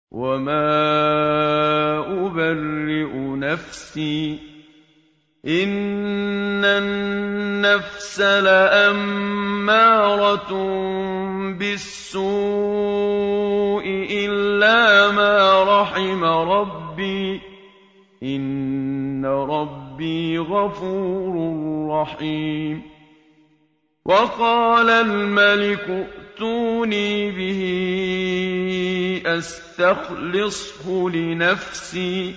وَمَا أُبَرِّئُ نَفْسِي ۚ إِنَّ النَّفْسَ لَأَمَّارَةٌ بِالسُّوءِ إِلَّا مَا رَحِمَ رَبِّي ۚ إِنَّ رَبِّي غَفُورٌ رَّحِيمٌ. وَقَالَ الْمَلِكُ ائْتُونِي بِهِ أَسْتَخْلِصْهُ لِنَفْسِي ۖ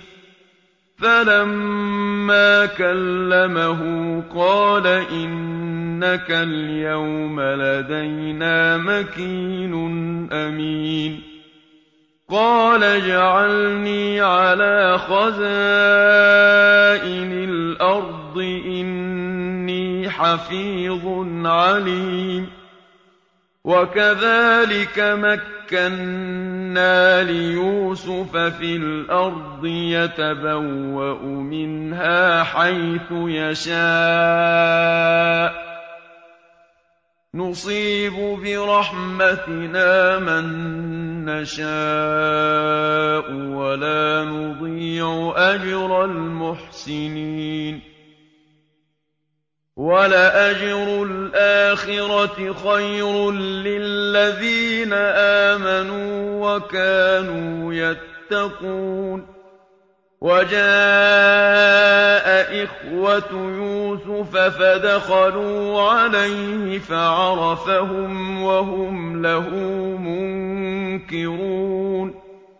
فَلَمَّا كَلَّمَهُ قَالَ إِنَّكَ الْيَوْمَ لَدَيْنَا مَكِينٌ أَمِينٌ. قَالَ اجْعَلْنِي عَلَىٰ خَزَائِنِ الْأَرْضِ ۖ إِنِّي حَفِيظٌ عَلِيمٌ. وَكَذَٰلِكَ مَكَّنَّا لِيُوسُفَ فِي الْأَرْضِ يَتَبَوَّأُ مِنْهَا حَيْثُ يَشَاءُ ۚ نُصِيبُ بِرَحْمَتِنَا مَن نَّشَاءُ ۖ وَلَا نُضِيعُ أَجْرَ الْمُحْسِنِينَ. وَلَأَجْرُ الْآخِرَةِ خَيْرٌ لِّلَّذِينَ آمَنُوا وَكَانُوا يَتَّقُونَ. وَجَاءَ إِخْوَةُ يُوسُفَ فَدَخَلُوا عَلَيْهِ فَعَرَفَهُمْ وَهُمْ لَهُ مُنكِرُونَ.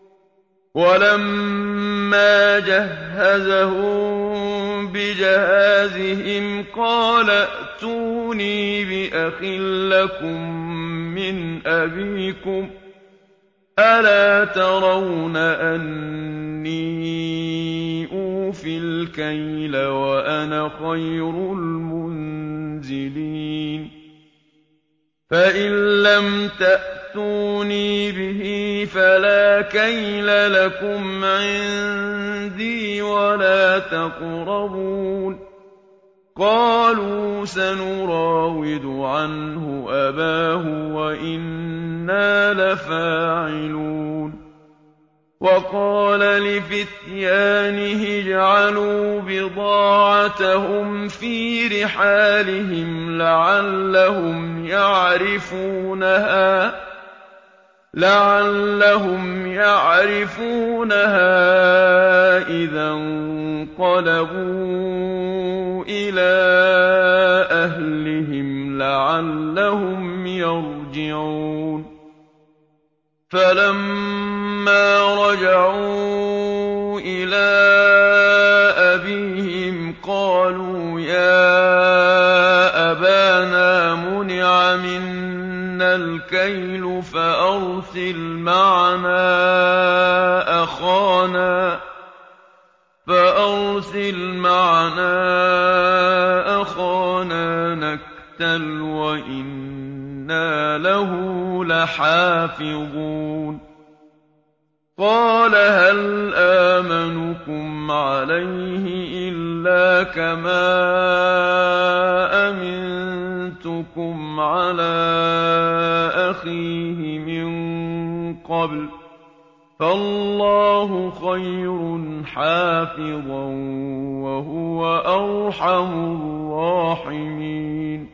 وَلَمَّا جَهَّزَهُم بِجَهَازِهِمْ قَالَ ائْتُونِي بِأَخٍ لَّكُم مِّنْ أَبِيكُمْ ۚ أَلَا تَرَوْنَ أَنِّي أُوفِي الْكَيْلَ وَأَنَا خَيْرُ الْمُنزِلِينَ فَإِن لَّمْ تَأْتُونِي بِهِ فَلَا كَيْلَ لَكُمْ عِندِي وَلَا تَقْرَبُونِ. قَالُوا سَنُرَاوِدُ عَنْهُ أَبَاهُ وَإِنَّا لَفَاعِلُونَ. وَقَالَ لِفِتْيَانِهِ اجْعَلُوا بِضَاعَتَهُمْ فِي رِحَالِهِمْ لَعَلَّهُمْ يَعْرِفُونَهَا إِذَا انقَلَبُوا إِلَىٰ أَهْلِهِمْ لَعَلَّهُمْ يَرْجِعُونَ. فَلَمَّا رَجَعُوا إِلَىٰ أَبِيهِمْ قَالُوا يَا أَبَانَا مُنِعَ مِنَّا الْكَيْلُ فَأَرْسِلْ مَعَنَا أَخَانَا نَكْتَلْ وَإِنَّا لَهُ لَحَافِظُونَ. قَالَ هَلْ آمَنُكُمْ عَلَيْهِ إِلَّا كَمَا أَمِنتُكُمْ عَلَىٰ أَخِيهِ مِن قَبْلُ ۖ فَاللَّهُ خَيْرٌ حَافِظًا ۖ وَهُوَ أَرْحَمُ الرَّاحِمِينَ.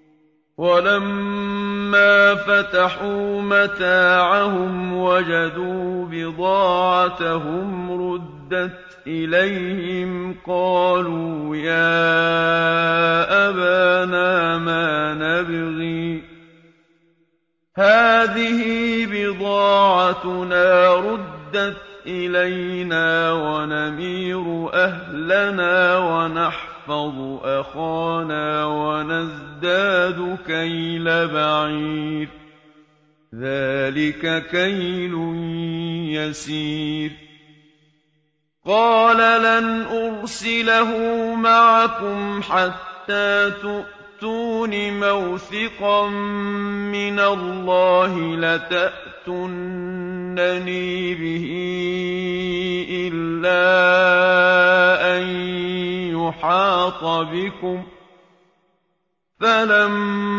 وَلَمَّا فَتَحُوا مَتَاعَهُمْ وَجَدُوا بِضَاعَتَهُمْ رُدَّتْ إِلَيْهِمْ قَالُوا يَا أَبَانَا مَا نَبْغِي ۖ هَٰذِهِ بِضَاعَتُنَا رُدَّتْ إِلَيْنَا وَنَمِيرُ أَهْلَنَا وَنَحْفَظُ أَخَانَا وَنَزْدَادُ كَيْلَ بَعِيرٍ ۖ ذَٰلِكَ كَيْلٌ يَسِيرٌ. قَالَ لَنْ أُرْسِلَهُ مَعَكُمْ حَتَّىٰ تُؤْتُونِ مَوْثِقًا مِّنَ اللَّهِ لَتَأْتُنَّنِي بِهِ إِلَّا أَن يُحَاطَ بِكُمْ ۖ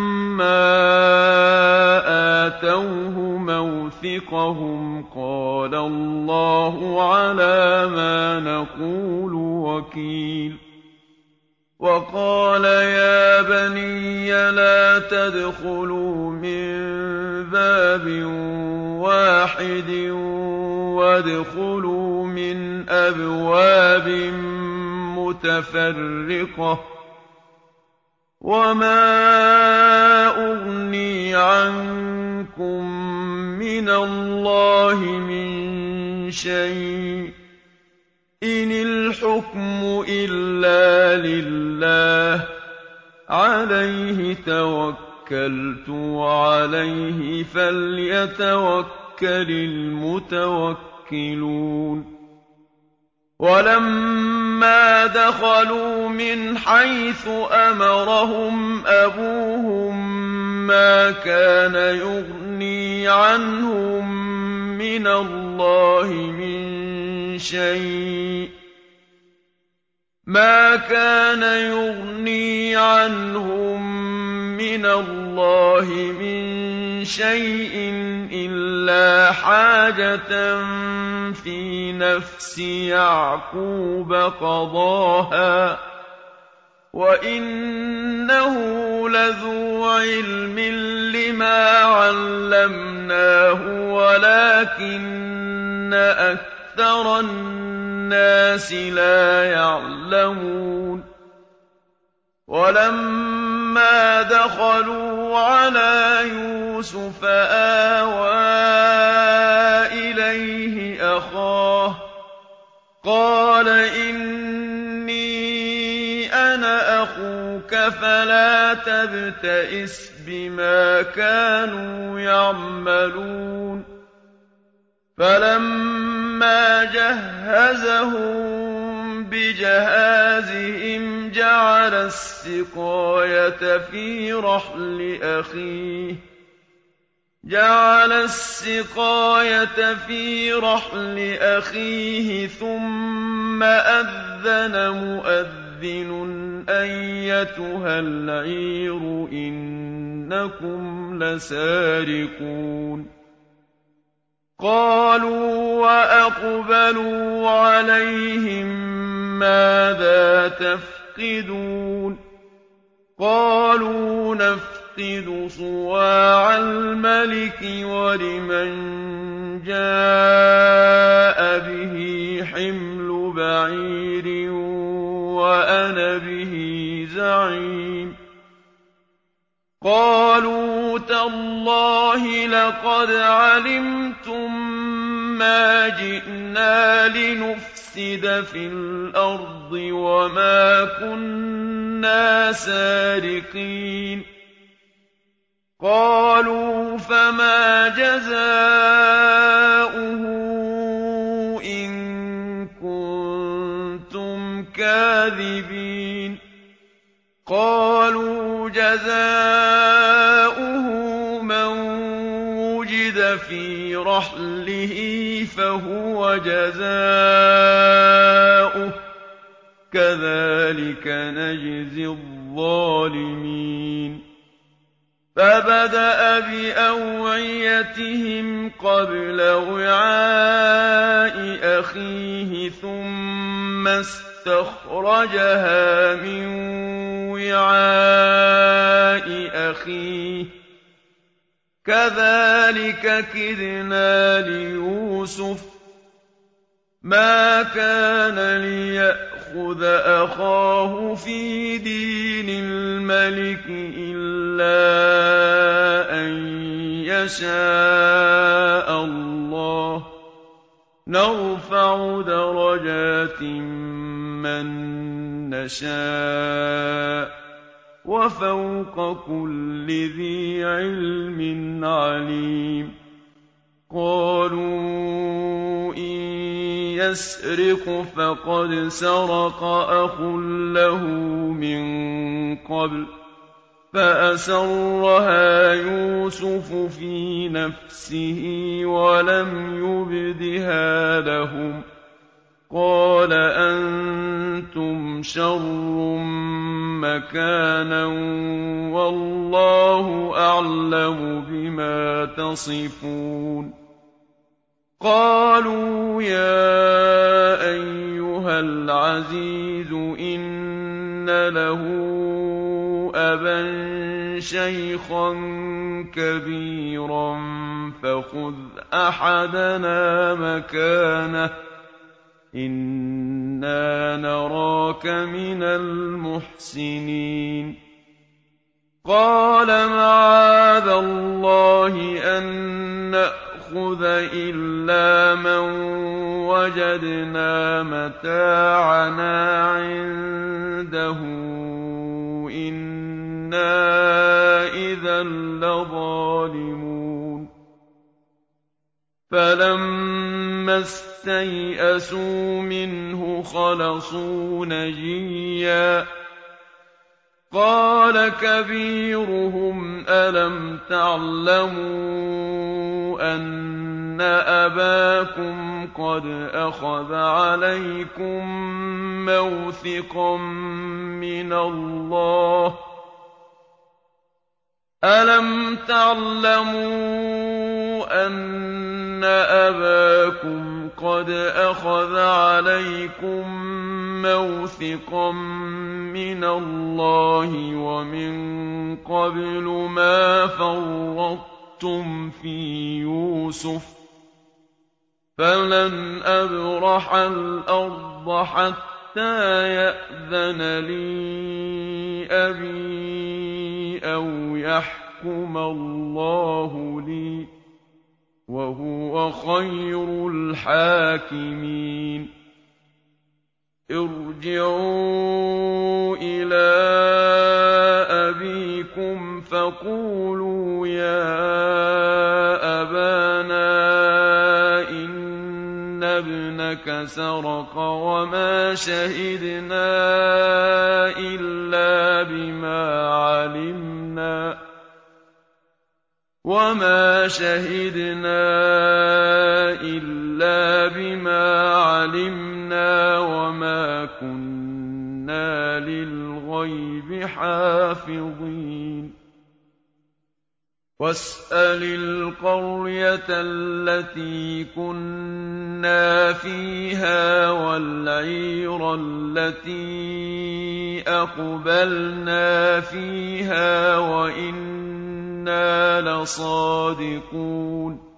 فَلَمَّا آتَوْهُ مَوْثِقَهُمْ قَالَ اللَّهُ عَلَىٰ مَا نَقُولُ وَكِيلٌ وَقَالَ يَا بَنِيَّ لَا تَدْخُلُوا مِن بَابٍ وَاحِدٍ وَادْخُلُوا مِنْ أَبْوَابٍ مُّتَفَرِّقَةٍ ۖ وَمَا أُغْنِي عَنكُم مِّنَ اللَّهِ مِن شَيْءٍ ۖ إِنِ الْحُكْمُ إِلَّا لِلَّهِ ۖ عَلَيْهِ تَوَكَّلْتُ وَعَلَيْهِ فَلْيَتَوَكَّلِ الْمُتَوَكِّلُونَ وَلَمَّا دَخَلُوا مِنْ حَيْثُ أَمَرَهُمْ أَبُوهُم مَّا كَانَ يُغْنِي عَنْهُم مِّنَ اللَّهِ مِن شَيْءٍ إِلَّا حَاجَةً فِي نَفْسِ يَعْقُوبَ قَضَاهَا ۚ وَإِنَّهُ لَذُو عِلْمٍ لِّمَا عَلَّمْنَاهُ وَلَٰكِنَّ أَكْثَرَ النَّاسِ لَا يَعْلَمُونَ وَلَمَّا دَخَلُوا عَلَىٰ يُوسُفَ آوَىٰ إِلَيْهِ أَخَاهُ قَالَ إِنِّي أَنَا أَخُوكَ فَلَا تَبْتَئِسْ بِمَا كَانُوا يَعْمَلُونَ فَلَمَّا جَهَّزَهُم بِجَهَازِهِمْ جَعَلَ السِّقَايَةَ فِي رَحْلِ أَخِيهِ ثُمَّ أَذَّنَ مُؤَذِّنٌ أَيَّتُهَا الْعِيرُ إِنَّكُمْ لَسَارِقُونَ قَالُوا وَأَقْبَلُوا عَلَيْهِم مَّاذَا تَفْقِدُونَ قَالُوا نَفْقِدُ صُوَاعَ الْمَلِكِ وَلِمَن جَاءَ بِهِ حِمْلُ بَعِيرٍ وَأَنَا بِهِ زَعِيمٌ قَالُوا تَاللَّهِ لَقَدْ عَلِمْتُم مَّا جِئْنَا لِنُفْسِدَ فِي الْأَرْضِ وَمَا كُنَّا سَارِقِينَ قَالُوا فَمَا جَزَاؤُهُ إِن كُنتُمْ كَاذِبِينَ قَالُوا جَزَاؤُهُ مَن وُجِدَ فِي رَحْلِهِ فَهُوَ جَزَاؤُهُ ۚ كَذَٰلِكَ نَجْزِي الظَّالِمِينَ فَبَدَأَ بِأَوْعِيَتِهِمْ قَبْلَ وِعَاءِ أَخِيهِ ثُمَّ اسْتَخْرَجَهَا مِن وِعَاءِ أَخِيهِ ۚ كَذَٰلِكَ كِدْنَا لِيُوسُفَ ۖ مَا كَانَ لِيَأْخُذَ أَخَاهُ فِي دِينِ الْمَلِكِ إِلَّا أَن يَشَاءَ اللَّهُ ۚ نَرْفَعُ دَرَجَاتٍ مَّن نَّشَاءُ ۗ وَفَوْقَ كُلِّ ذِي عِلْمٍ عَلِيمٌ قَالُوا إِن يَسْرِقْ فَقَدْ سَرَقَ أَخٌ لَّهُ مِن قَبْلُ فَأَسَرَّهَا يُوسُفُ فِي نَفْسِهِ وَلَمْ يُبْدِهَا لَهُمْ ۚ قَالَ أَنتُمْ شَرٌّ مَّكَانًا ۖ وَاللَّهُ أَعْلَمُ بِمَا تَصِفُونَ قَالُوا يَا أَيُّهَا الْعَزِيزُ إِنَّ لَهُ أَبًا شَيْخًا كَبِيرًا فَخُذْ أَحَدَنَا مَكَانَهُ إِنَّا نَرَاكَ مِنَ الْمُحْسِنِينَ قَالَ مَعَاذَ اللَّهِ أَن نَّأْخُذَ إِلَّا مَن وَجَدْنَا مَتَاعَنَا عِندَهُ إِنَّا إِذًا لَّظَالِمُونَ فَلَمَّا اسْتَيْأَسُوا مِنْهُ خَلَصُوا نَجِيًّا قَالَ كَبِيرُهُمْ أَلَمْ تَعْلَمُوا أَنَّ أَبَاكُمْ قَدْ أَخَذَ عَلَيْكُم مَّوْثِقًا مِّنَ اللَّهِ أَلَمْ تَعْلَمُوا أَنَّ أَبَاكُمْ قَدْ أَخَذَ عَلَيْكُم مَّوْثِقًا مِّنَ اللَّهِ وَمِن قَبْلُ مَا فَرَّطتُمْ فِي يُوسُفَ فَلَنْ أَبْرَحَ الْأَرْضَ حَتَّىٰ يَأْذَنَ لِي أَبِي أَوْ يَحْكُمَ اللَّهُ لِي ۖ وَهُوَ خَيْرُ الْحَاكِمِينَ ارْجِعُوا إِلَىٰ أَبِيكُمْ فَقُولُوا يَا أَبَانَا إِنَّ ابْنَكَ سَرَقَ وَمَا شَهِدْنَا إِلَّا بِمَا عَلِمْنَا وَمَا كُنَّا لِلْغَيْبِ حَافِظِينَ وَاسْأَلِ الْقَرْيَةَ الَّتِي كُنَّا فِيهَا وَالْعِيرَ الَّتِي أَقْبَلْنَا فِيهَا وَإِنَّا لَصَادِقُونَ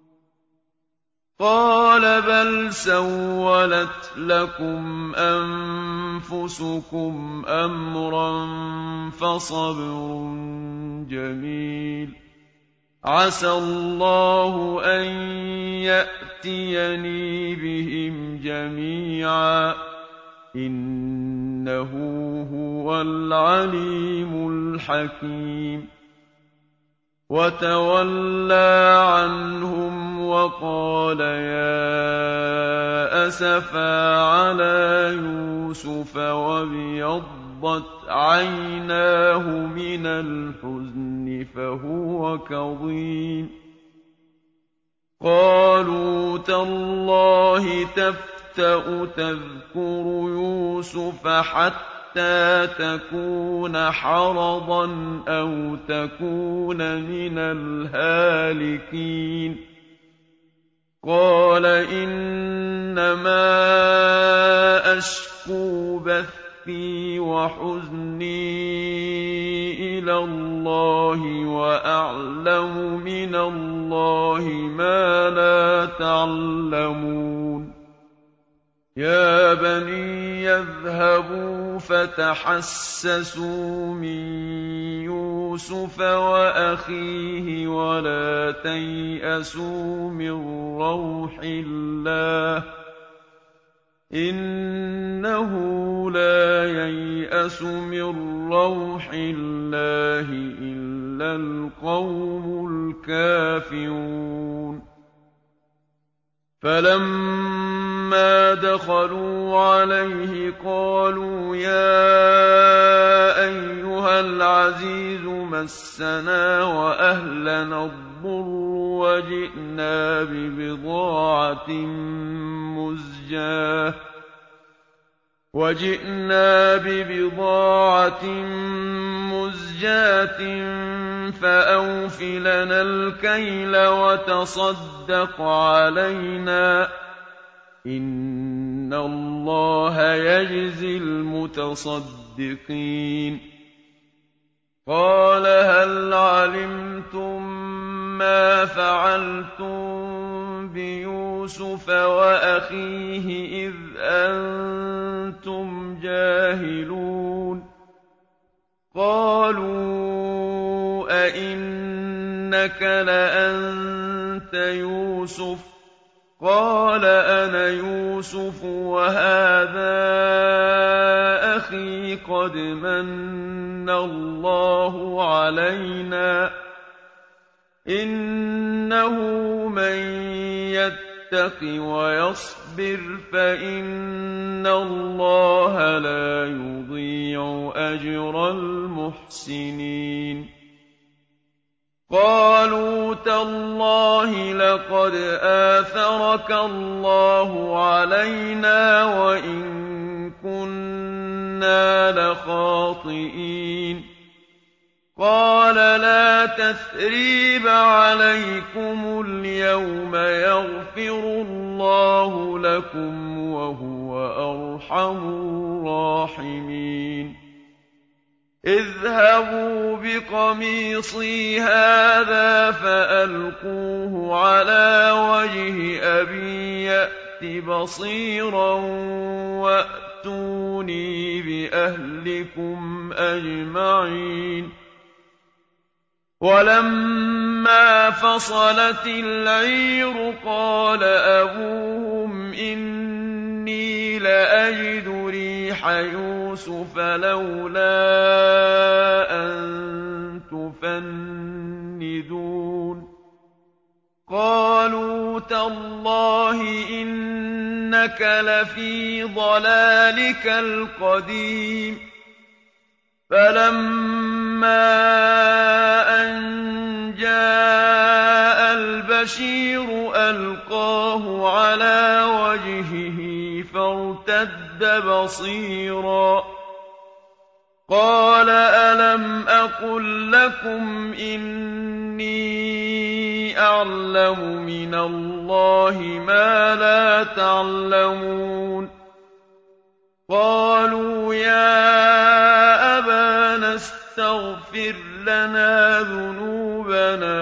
قَالَ بَلْ سَوَّلَتْ لَكُمْ أَنفُسُكُمْ أَمْرًا فَصَبْرٌ جَمِيلٌ عَسَى اللَّهُ أَن يَأْتِيَنِي بِهِمْ جَمِيعًا إِنَّهُ هُوَ الْعَلِيمُ الْحَكِيمُ وَتَوَلَّىٰ عَنْهُمْ وَقَالَ يَا أَسَفَىٰ عَلَىٰ يُوسُفَ وَابْيَضَّتْ عَيْنَاهُ مِنَ الْحُزْنِ فَهُوَ كَظِيمٌ قَالُوا تَاللَّهِ تَفْتَأُ تَذْكُرُ يُوسُفَ حَتَّىٰ تَكُونَ حَرَضًا أَوْ تَكُونَ مِنَ الْهَالِكِينَ قَالَ إِنَّمَا أَشْكُو بَثِّي وَحُزْنِي إِلَى اللَّهِ وَأَعْلَمُ مِنَ اللَّهِ مَا لَا تَعْلَمُونَ يَا بَنِيَّ اذْهَبُوا فَتَحَسَّسُوا مِن يُوسُفَ وَأَخِيهِ وَلَا تَيْأَسُوا مِن رَّوْحِ اللَّهِ ۖ إِنَّهُ لَا يَيْأَسُ مِن رَّوْحِ اللَّهِ إِلَّا الْقَوْمُ الْكَافِرُونَ فَلَمَّا دَخَلُوا عَلَيْهِ قَالُوا يَا أَيُّهَا الْعَزِيزُ مَسَّنَا وَأَهْلَنَا الضُّرُّ وَجِئْنَا بِبِضَاعَةٍ مُّزْجَاةٍ مَزْجَاةٍ فَأَوْفِ لَنَا الْكَيْلَ وَتَصَدَّقْ عَلَيْنَا ۖ إِنَّ اللَّهَ يَجْزِي الْمُتَصَدِّقِينَ قَالَ هَلْ عَلِمْتُم مَّا فَعَلْتُم بِيُوسُفَ وَأَخِيهِ إِذْ أَنتُمْ جَاهِلُونَ قَالُوا أَإِنَّكَ لَأَنتَ يُوسُفُ ۖ قَالَ أَنَا يُوسُفُ وَهَٰذَا أَخِي قَدْ مَنَّ اللَّهُ عَلَيْنَا ۖ إِنَّهُ مَن يَتَّقِ وَيَصْبِرْ فَإِنَّ اللَّهَ لَا يُضِيعُ أَجْرَ الْمُحْسِنِينَ قَالُوا تَاللَّهِ لَقَدْ آثَرَكَ اللَّهُ عَلَيْنَا وَإِن كُنَّا لَخَاطِئِينَ قَالَ لَا تَثْرِيبَ عَلَيْكُمُ الْيَوْمَ يَغْفِرُ اللَّهُ لَكُمْ وَهُوَ أَرْحَمُ الرَّاحِمِينَ اذْهَبُوا بِقَمِيصِي هَٰذَا فَأَلْقُوهُ عَلَىٰ وَجْهِ أَبِي يَأْتِ بَصِيرًا وَأْتُونِي بِأَهْلِكُمْ أَجْمَعِينَ وَلَمَّا فَصَلَتِ الْعِيرُ قَالَ أَبُوهُمْ إِنِّي لَأَجِدُ رِيحَ يُوسُفَ لَوْلَا أَن تُفَنِّدُونِ قَالُوا تَاللَّهِ إِنَّكَ لَفِي ضَلَالِكَ الْقَدِيمِ فَلَمَّا أَن جَاءَ الْبَشِيرُ أَلْقَاهُ عَلَىٰ وَجْهِهِ فَارْتَدَّ بَصِيرًا قَالَ أَلَمْ أَقُل لَّكُمْ إِنِّي أَعْلَمُ مِنَ اللَّهِ مَا لَا تَعْلَمُونَ قَالُوا يَا أَبَانَا اسْتَغْفِرْ لَنَا ذُنُوبَنَا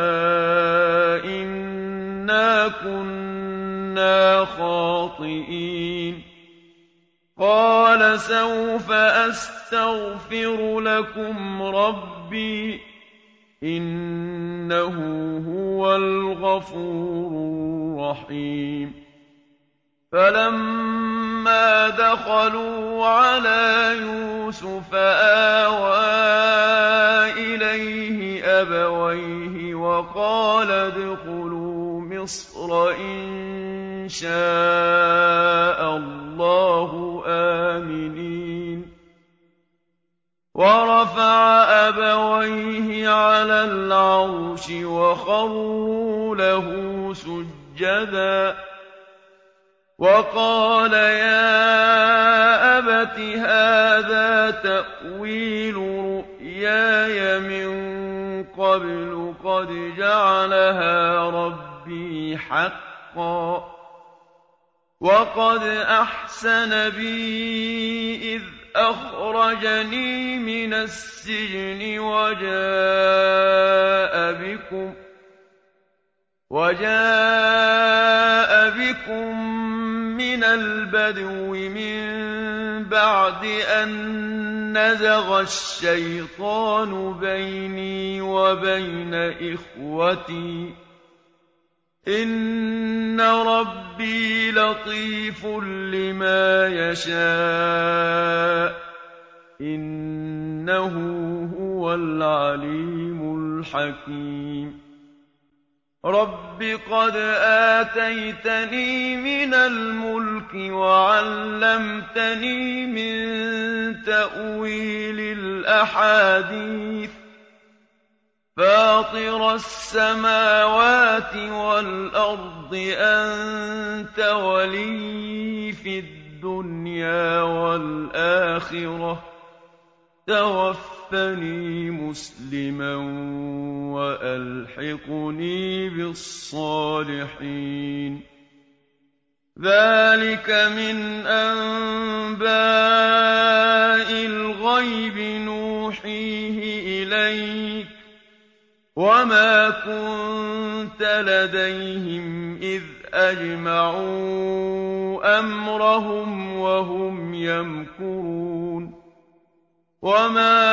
إِنَّا كُنَّا خَاطِئِينَ قَالَ سَوْفَ أَسْتَغْفِرُ لَكُمْ رَبِّي ۖ إِنَّهُ هُوَ الْغَفُورُ الرَّحِيمُ فَلَمَّا دَخَلُوا عَلَىٰ يُوسُفَ آوَىٰ إِلَيْهِ أَبَوَيْهِ وَقَالَ ادْخُلُوا مِصْرَ إِن شَاءَ اللَّهُ آمِنِينَ وَرَفَعَ أَبَوَيْهِ عَلَى الْعَرْشِ وَخَرُّوا لَهُ سُجَّدًا وَقَالَ يَا أَبَتِ هَٰذَا تَأْوِيلُ رُؤْيَايَ مِن قَبْلُ قَدْ جَعَلَهَا رَبِّي حَقًّا وَقَدْ أَحْسَنَ بِي إِذْ أَخْرَجَنِي مِنَ السِّجْنِ وَجَاءَ بِكُم مِّنَ الْبَدْوِ مِن بَعْدِ أَن نَّزَغَ الشَّيْطَانُ بَيْنِي وَبَيْنَ إِخْوَتِي ۚ إِنَّ رَبِّي لَطِيفٌ لِّمَا يَشَاءُ ۚ إِنَّهُ هُوَ الْعَلِيمُ الْحَكِيمُ رَبِّ قَدْ آتَيْتَنِي مِنَ الْمُلْكِ وَعَلَّمْتَنِي مِن تَأْوِيلِ الْأَحَادِيثِ فَاطِرَ السَّمَاوَاتِ وَالْأَرْضِ أَنتَ وَلِيِّي فِي الدُّنْيَا وَالْآخِرَةِ تَوَفَّنِي توفني مسلما وألحقني بالصالحين. ذلك من أنباء الغيب نوحيه إليك وما كنت لديهم إذ أجمعوا أمرهم وهم يمكرون. وما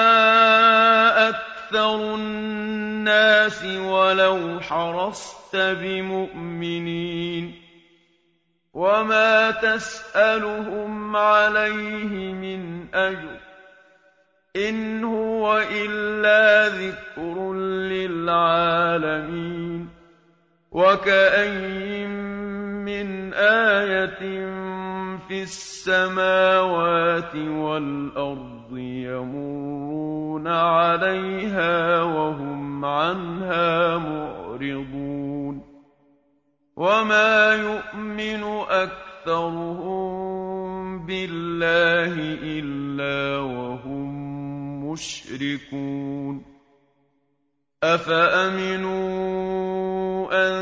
أكثر الناس ولو حرصت بمؤمنين وما تسألهم عليه من أجر إن هو إلا ذكر للعالمين. وكأين من آية في السماوات والأرض يمرون عليها وهم عنها معرضون. وما يؤمن أكثرهم بالله إلا وهم مشركون. أفأمنوا أن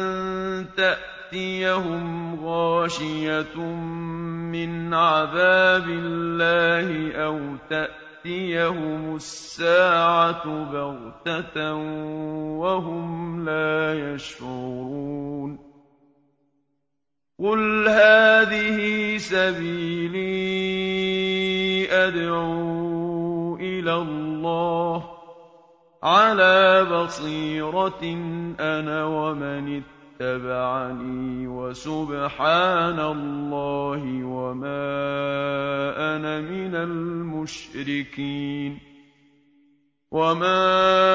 تأتيهم غاشية من عذاب الله أو تأتيهم الساعة بغتة وهم لا يشعرون. قل هذه سبيلي أدعو إلى الله على بصيرة أنا ومن اتبعني وسبحان الله وما أنا من المشركين. وما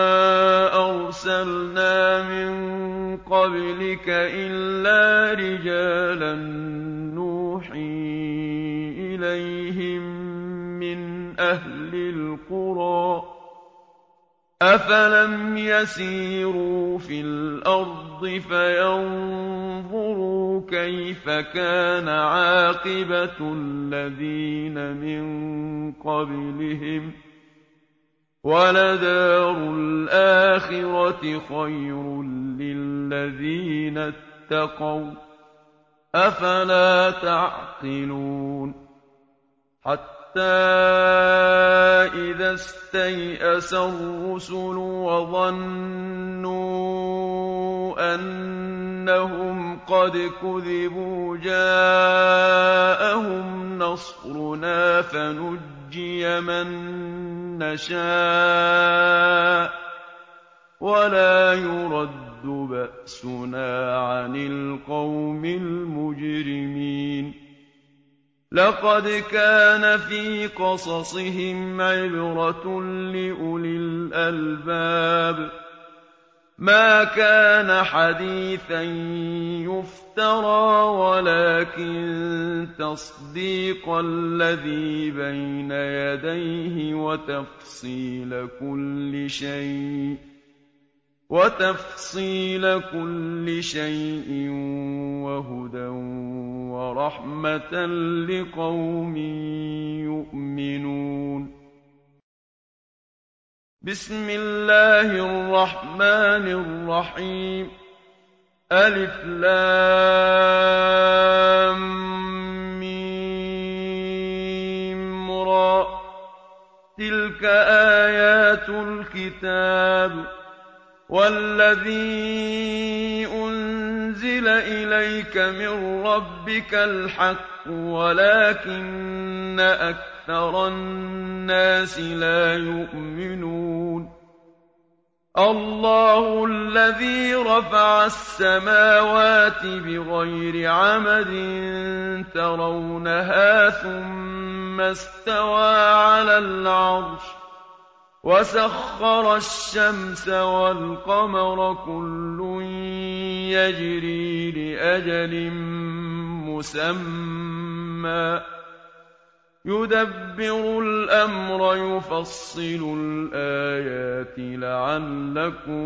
أرسلنا من قبلك إلا رجالا نوحي إليهم من أهل القرى أفلم يسيروا في الأرض فينظروا كيف كان عاقبة الذين من قبلهم ولدار الآخرة خير للذين اتقوا أفلا تعقلون. حتى إذا استيأس الرسل وظنوا أنهم قد كذبوا جاءهم نصرنا فنجي من نشاء ولا يرد بأسنا عن القوم المجرمين. لقد كان في قصصهم عبرة لأولي الألباب ما كان حديثا يفترى ولكن تصديق الذي بين يديه وتفصيل كل شيء وهدى ورحمة لقوم يؤمنون. بسم الله الرحمن الرحيم. ألف لام ميم را تلك آيات الكتاب والذي أنزل إليك من ربك الحق ولكن أكثر الناس لا يؤمنون. الله الذي رفع السماوات بغير عمد ترونها ثم استوى على العرش وسخر الشمس والقمر كل يجري لأجل مسمى يدبر الأمر يفصل الآيات لعلكم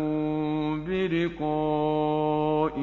بلقاء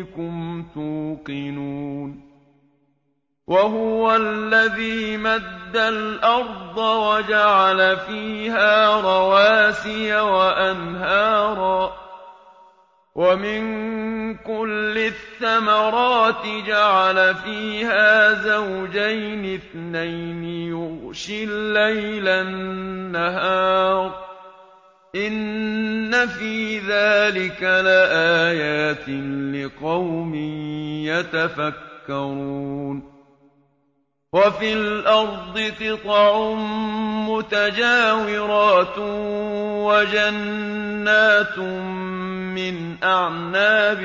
ربكم توقنون. وهو الذي مد الْأَرْضَ وَجَعَلَ فِيهَا رَوَاسِيَ وَأَنْهَارًا وَمِن كُلِّ الثَّمَرَاتِ جَعَلَ فِيهَا زَوْجَيْنِ اثْنَيْنِ يُغْشِي اللَّيْلَ النَّهَارَ ۚ إِنَّ فِي ذَٰلِكَ لَآيَاتٍ لِّقَوْمٍ يَتَفَكَّرُونَ وَفِي الْأَرْضِ قِطَعٌ مُّتَجَاوِرَاتٌ وَجَنَّاتٌ مِّنْ أَعْنَابٍ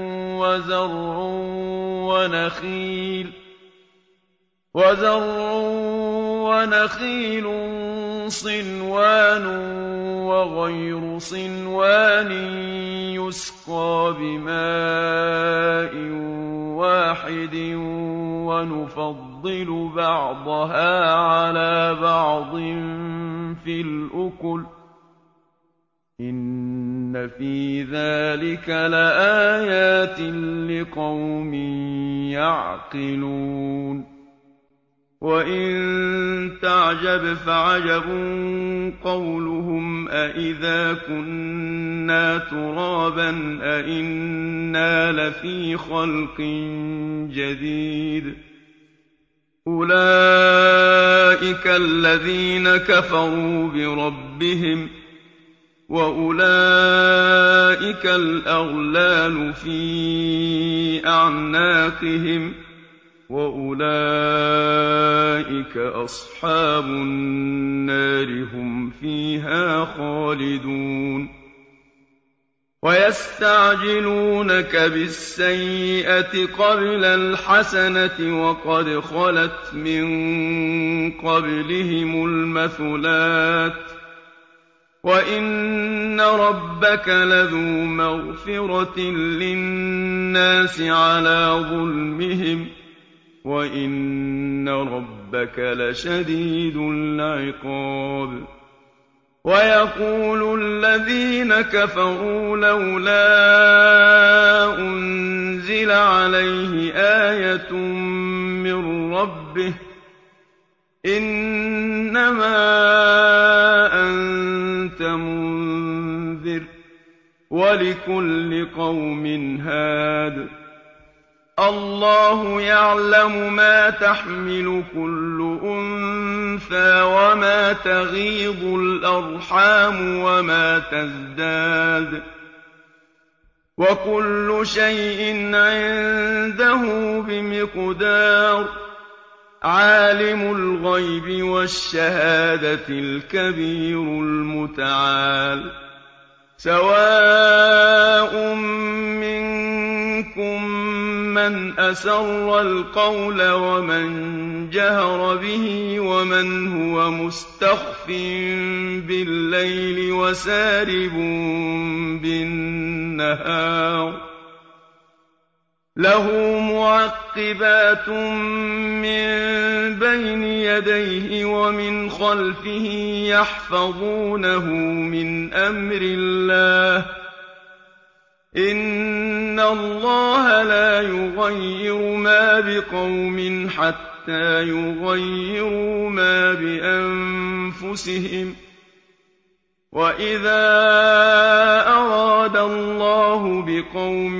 وَزَرْعٌ وَنَخِيلٌ صِنْوَانٌ وَغَيْرُ صِنْوَانٍ يُسْقَىٰ بِمَاءٍ وَاحِدٍ وَنُفَضِّلُ بَعْضَهَا عَلَىٰ بَعْضٍ فِي الْأُكُلِ ۚ إِنَّ فِي ذَٰلِكَ لَآيَاتٍ لِّقَوْمٍ يَعْقِلُونَ وَإِن تَعْجَبْ فَعَجَبٌ قَوْلُهُمْ أَإِذَا كُنَّا تُرَابًا أَإِنَّا لَفِي خَلْقٍ جَدِيدٍ ۚ أُولَٰئِكَ الَّذِينَ كَفَرُوا بِرَبِّهِمْ ۖ وَأُولَٰئِكَ الْأَغْلَالُ فِي أَعْنَاقِهِمْ ۖ وَأُولَٰئِكَ أَصْحَابُ النَّارِ ۖ هُمْ فِيهَا خَالِدُونَ وَيَسْتَعْجِلُونَكَ بِالسَّيِّئَةِ قَبْلَ الْحَسَنَةِ وَقَدْ خَلَتْ مِن قَبْلِهِمُ الْمَثُلَاتُ ۗ وَإِنَّ رَبَّكَ لَذُو مَغْفِرَةٍ لِّلنَّاسِ عَلَىٰ ظُلْمِهِمْ ۖ وَإِنَّ رَبَّكَ لَشَدِيدُ الْعِقَابِ وَيَقُولُ الَّذِينَ كَفَرُوا لَوْلَا أُنزِلَ عَلَيْهِ آيَةٌ مِّن رَّبِّهِ ۗ إِنَّمَا أَنتَ مُنذِرٌ ۖ وَلِكُلِّ قَوْمٍ هَادٍ اللَّهُ يَعْلَمُ مَا تَحْمِلُ كُلُّ أُنثَىٰ وَمَا تَغِيضُ الْأَرْحَامُ وَمَا تَزْدَادُ ۖ وَكُلُّ شَيْءٍ عِندَهُ بِمِقْدَارٍ عَالِمُ الْغَيْبِ وَالشَّهَادَةِ الْكَبِيرُ الْمُتَعَالِ سَوَاءٌ مِّنكُم مَّنْ أَسَرَّ الْقَوْلَ وَمَن جَهَرَ بِهِ وَمَنْ هُوَ مُسْتَخْفٍ بِاللَّيْلِ وَسَارِبٌ بِالنَّهَارِ لَهُ مُعَقِّبَاتٌ مِّن بَيْنِ يَدَيْهِ وَمِنْ خَلْفِهِ يَحْفَظُونَهُ مِنْ أَمْرِ اللَّهِ ۗ إِنَّ اللَّهَ لَا يُغَيِّرُ مَا بِقَوْمٍ حَتَّىٰ يُغَيِّرُوا مَا بِأَنفُسِهِمْ ۗ وَإِذَا أَرَادَ اللَّهُ بِقَوْمٍ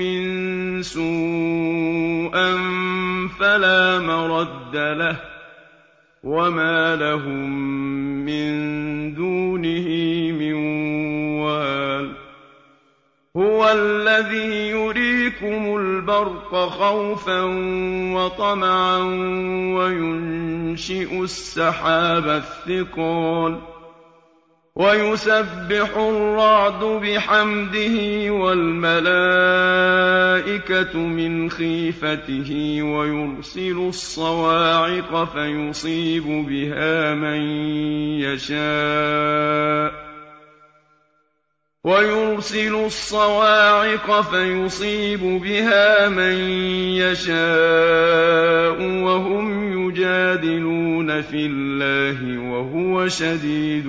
سُوءًا فَلَا مَرَدَّ لَهُ ۚ وَمَا لَهُم مِّن دُونِهِ مِن وَالٍ هُوَ الَّذِي يُرِيكُمُ الْبَرْقَ خَوْفًا وَطَمَعًا وَيُنشِئُ السَّحَابَ الثِّقَالَ وَيُسَبِّحُ الرَّعْدُ بِحَمْدِهِ وَالْمَلَائِكَةُ مِنْ خِيفَتِهِ وَيُرْسِلُ الصَّوَاعِقَ فَيُصِيبُ بِهَا مَن يَشَاءُ وَهُمْ يُجَادِلُونَ فِي اللَّهِ وَهُوَ شَدِيدُ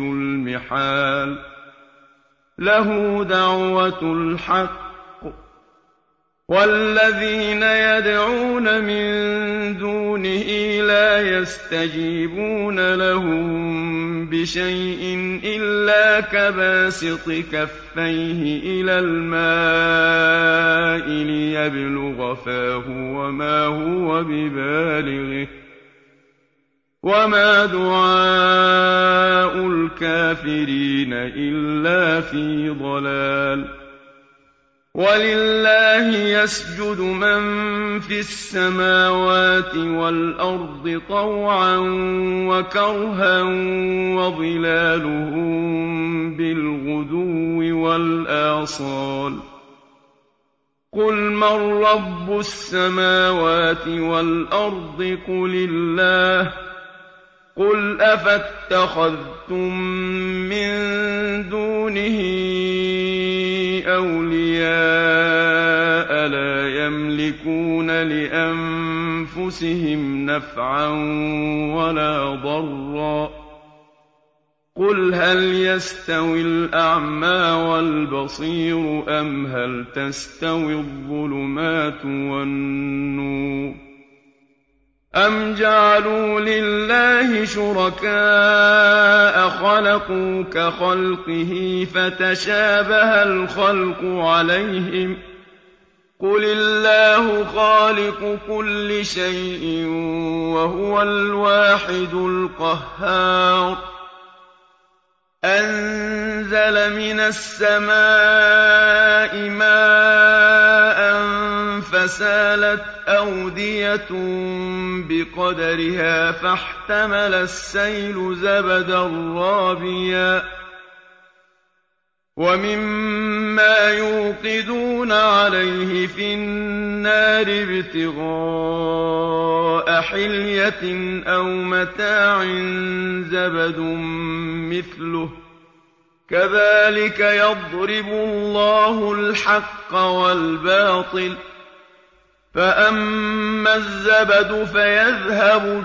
الْمِحَالِ لَهُ دَعْوَةُ الْحَقِّ ۖ وَالَّذِينَ يَدْعُونَ مِن دُونِهِ لَا يَسْتَجِيبُونَ لَهُم بِشَيْءٍ إِلَّا كَبَاسِطِ كَفَّيْهِ إِلَى الْمَاءِ لِيَبْلُغَ فَاهُ وَمَا هُوَ بِبَالِغِهِ ۚ وَمَا دُعَاءُ الْكَافِرِينَ إِلَّا فِي ضَلَالٍ وَلِلَّهِ يَسْجُدُ مَن فِي السَّمَاوَاتِ وَالْأَرْضِ طَوْعًا وَكَرْهًا وَظِلَالُهُم بِالْغُدُوِّ وَالْآصَالِ ۩ قُلْ مَن رَّبُّ السَّمَاوَاتِ وَالْأَرْضِ قُلِ اللَّهُ ۚ قُلْ أَفَاتَّخَذْتُم مِّن دُونِهِ أَوْلِيَاءَ لَا يَمْلِكُونَ لِأَنفُسِهِمْ نَفْعًا وَلَا ضَرًّا ۚ قُلْ هَلْ يَسْتَوِي الْأَعْمَىٰ وَالْبَصِيرُ أَمْ هَلْ تَسْتَوِي الظُّلُمَاتُ وَالنُّورُ أَمْ جَعَلُوا لِلَّهِ شُرَكَاءَ خَلَقُوا كَخَلْقِهِ فَتَشَابَهَ الْخَلْقُ عَلَيْهِمْ ۚ قُلِ اللَّهُ خَالِقُ كُلِّ شَيْءٍ وَهُوَ الْوَاحِدُ الْقَهَّارُ أَنزَلَ مِنَ السَّمَاءِ مَاءً فَسَالَتْ أَوْدِيَةٌ بِقَدَرِهَا فَاحْتَمَلَ السَّيْلُ زَبَدًا رَّابِيًا ۚ وَمِمَّا يُوقِدُونَ عَلَيْهِ فِي النَّارِ ابْتِغَاءَ حِلْيَةٍ أَوْ مَتَاعٍ زَبَدٌ مِّثْلُهُ ۚ كَذَٰلِكَ يَضْرِبُ اللَّهُ الْحَقَّ وَالْبَاطِلَ ۚ فَأَمَّا الزَّبَدُ فَيَذْهَبُ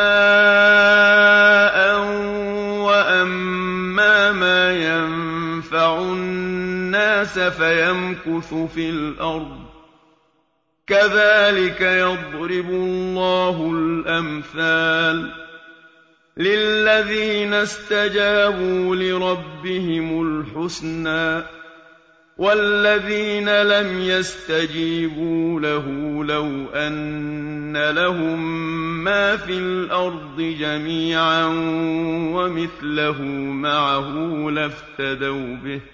جُفَاءً ۖ وَأَمَّا مَا يَنفَعُ النَّاسَ فَيَمْكُثُ فِي الْأَرْضِ ۚ كَذَٰلِكَ يَضْرِبُ اللَّهُ الْأَمْثَالَ لِلَّذِينَ اسْتَجَابُوا لِرَبِّهِمُ الْحُسْنَىٰ ۚ وَالَّذِينَ لَمْ يَسْتَجِيبُوا لَهُ لَوْ أَنَّ لَهُم مَّا فِي الْأَرْضِ جَمِيعًا وَمِثْلَهُ مَعَهُ لَافْتَدَوْا بِهِ ۚ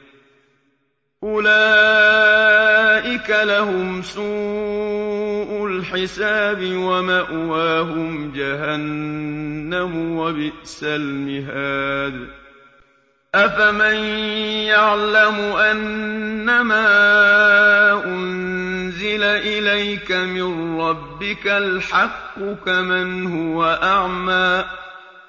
أُولَٰئِكَ لَهُمْ سُوءُ الْحِسَابِ وَمَأْوَاهُمْ جَهَنَّمُ ۖ وَبِئْسَ الْمِهَادُ أَفَمَن يَعْلَمُ أَنَّمَا أُنزِلَ إِلَيْكَ مِن رَّبِّكَ الْحَقُّ كَمَنْ هُوَ أَعْمَىٰ ۚ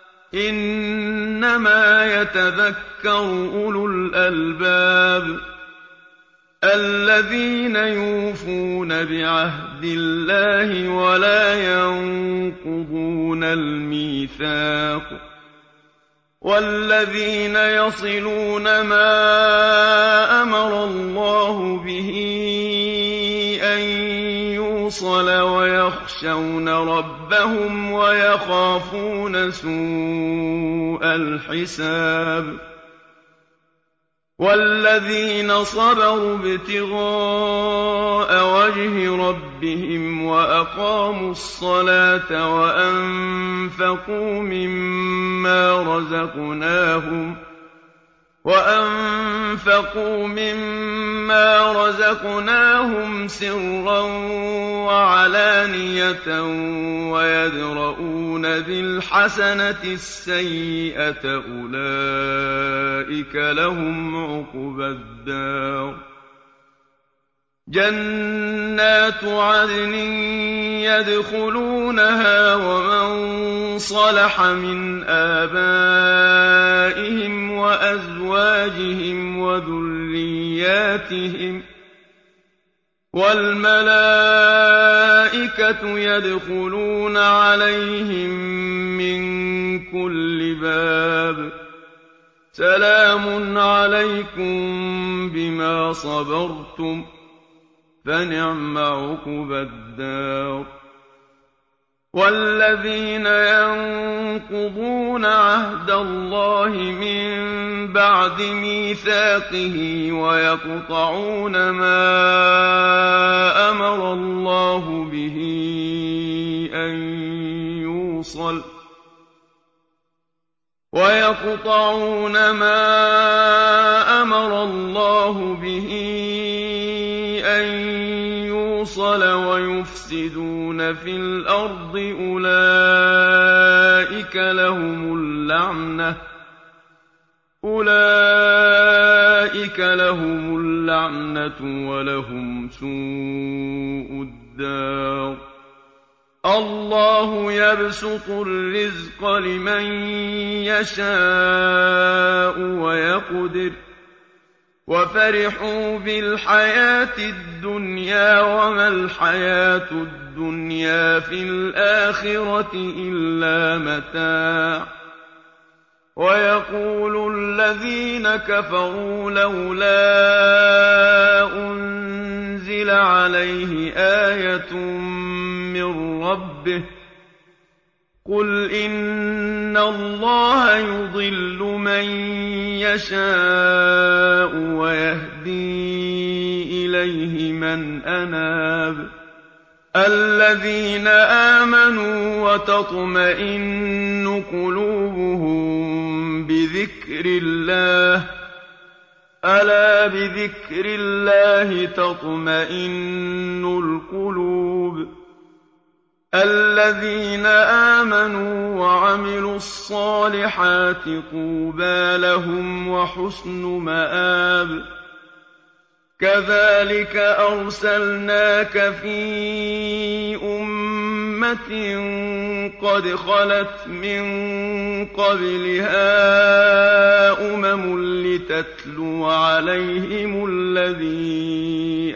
إِنَّمَا يَتَذَكَّرُ أُولُو الْأَلْبَابِ الَّذِينَ يُوفُونَ بِعَهْدِ اللَّهِ وَلَا يَنقُضُونَ الْمِيثَاقَ ۚ وَالَّذِينَ يَصِلُونَ مَا أَمَرَ اللَّهُ بِهِ أَن يُوصَلَ وَيَخْشَوْنَ رَبَّهُمْ وَيَخَافُونَ سُوءَ الْحِسَابِ وَالَّذِينَ صَبَرُوا ابْتِغَاءَ وَجْهِ رَبِّهِمْ وَأَقَامُوا الصَّلَاةَ وَأَنفَقُوا مِمَّا رَزَقْنَاهُمْ سِرًّا وَعَلَانِيَةً وَيَدْرَءُونَ بِالْحَسَنَةِ السَّيِّئَةَ أُولَٰئِكَ لَهُمْ عُقْبَى الدَّارِ جَنَّاتُ عَدْنٍ يَدْخُلُونَهَا وَمَن صَلَحَ مِنْ آبَائِهِمْ وَأَزْوَاجِهِمْ وَذُرِّيَّاتِهِمْ ۖ وَالْمَلَائِكَةُ يَدْخُلُونَ عَلَيْهِم مِّن كُلِّ بَابٍ سَلَامٌ عَلَيْكُم بِمَا صَبَرْتُمْ ۚ فنعم عقبى الدار. والذين ينقضون عهد الله من بعد ميثاقه ويقطعون ما أمر الله به أن يوصل ويفسدون في الأرض أولئك لهم اللعنة ولهم سوء الدار. الله يبسط الرزق لمن يشاء ويقدر وفرحوا بالحياة الدنيا وما الحياة الدنيا في الآخرة إلا متاع. ويقول الذين كفروا لولا أنزل عليه آية من ربه قل إن الله يضل من يشاء ويهدي إليه من أناب. الذين آمنوا وتطمئن قلوبهم بذكر الله ألا بذكر الله تطمئن القلوب. الذين آمنوا وعملوا الصالحات طوبى لهم وحسن مآب. كذلك أرسلناك في أمة قد خلت من قبلها لتتلو عليهم الذي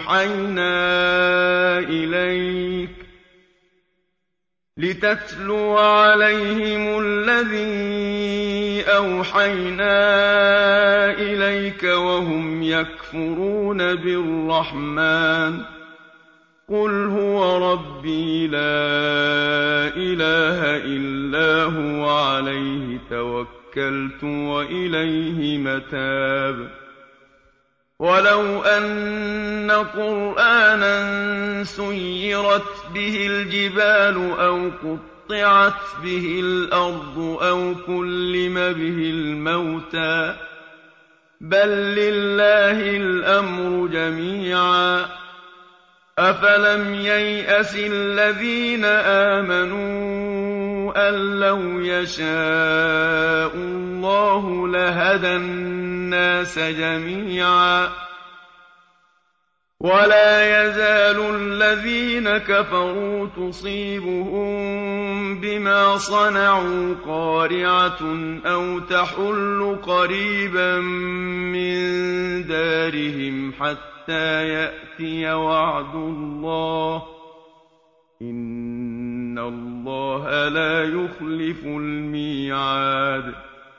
أوحينا إليك وهم يكفرون بالرحمن. قل هو ربي لا إله إلا هو عليه توكلت وإليه متاب. ولو أن قرآنا سيرت به الجبال أو قطعت به الأرض أو كلم به الموتى بل لله الأمر جميعا. أفلم ييأس الذين آمنوا أن لو يشاء الله لهدى الناس جميعا. ولا يزال الذين كفروا تصيبهم بما صنعوا قارعة أو تحل قريبا من دارهم حتى يأتي وعد الله إن الله لا يخلف الميعاد.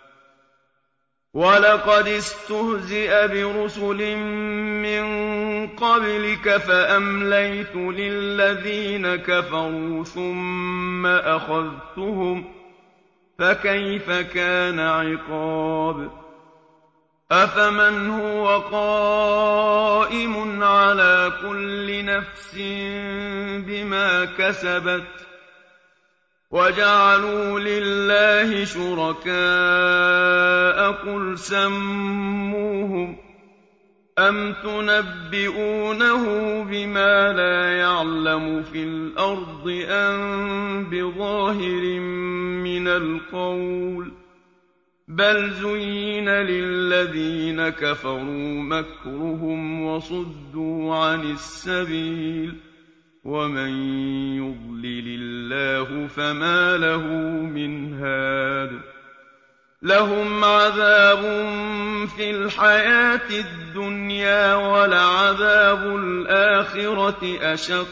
ولقد استهزئ برسل من قبلك فأمليت للذين كفروا ثم أخذتهم فكيف كان عقاب. أفمن هو قائم على كل نفس بما كسبت وجعلوا لله شركاء قل سموهم أم تنبئونه بما لا يعلم في الأرض أم بظاهر من القول بل زين للذين كفروا مكرهم وصدوا عن السبيل ومن يضلل الله فما له من هاد. لهم عذاب في الحياة الدنيا ولعذاب الآخرة أشق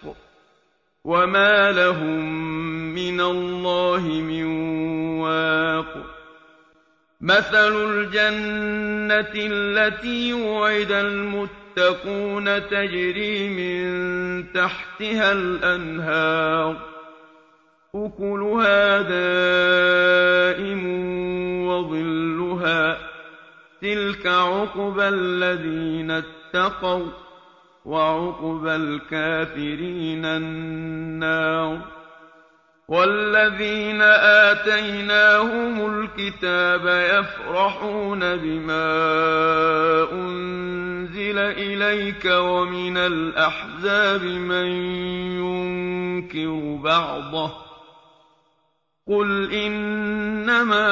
وما لهم من الله من واق. مثل الجنة التي وعد المتقين المتقون تجري من تحتها الأنهار أكلها دائم وظلها تلك عقبى الذين اتقوا وعقبى الكافرين النار والذين آتيناهم الكتاب يفرحون بما أنزل إليك ومن الأحزاب من ينكر بعضه قل إنما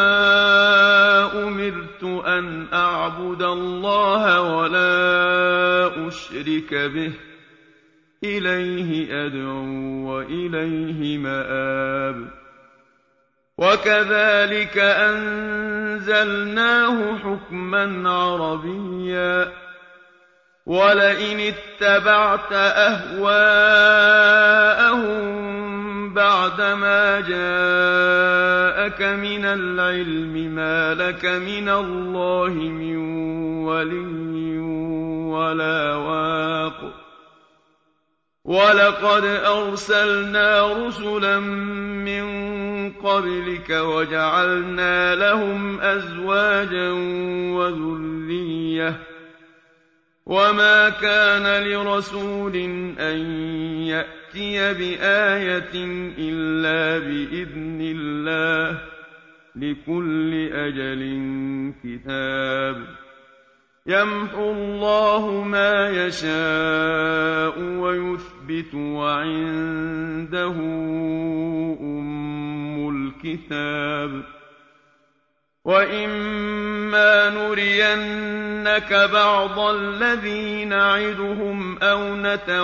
أمرت أن أعبد الله ولا أشرك به إليه أدعو وإليه مآب وكذلك أنزلناه حكما عربيا ولئن اتبعت أهواءهم بعدما جاءك من العلم ما لك من الله من ولي ولا واق ولقد أرسلنا رسلا من قبلك وجعلنا لهم أزواجا وذرية وما كان لرسول أن يأتي بآية إلا بإذن الله لكل أجل كتاب يمحو الله ما يشاء ويثبت وعنده أم الكتاب وإما نرينك بعض الذي نعدهم أو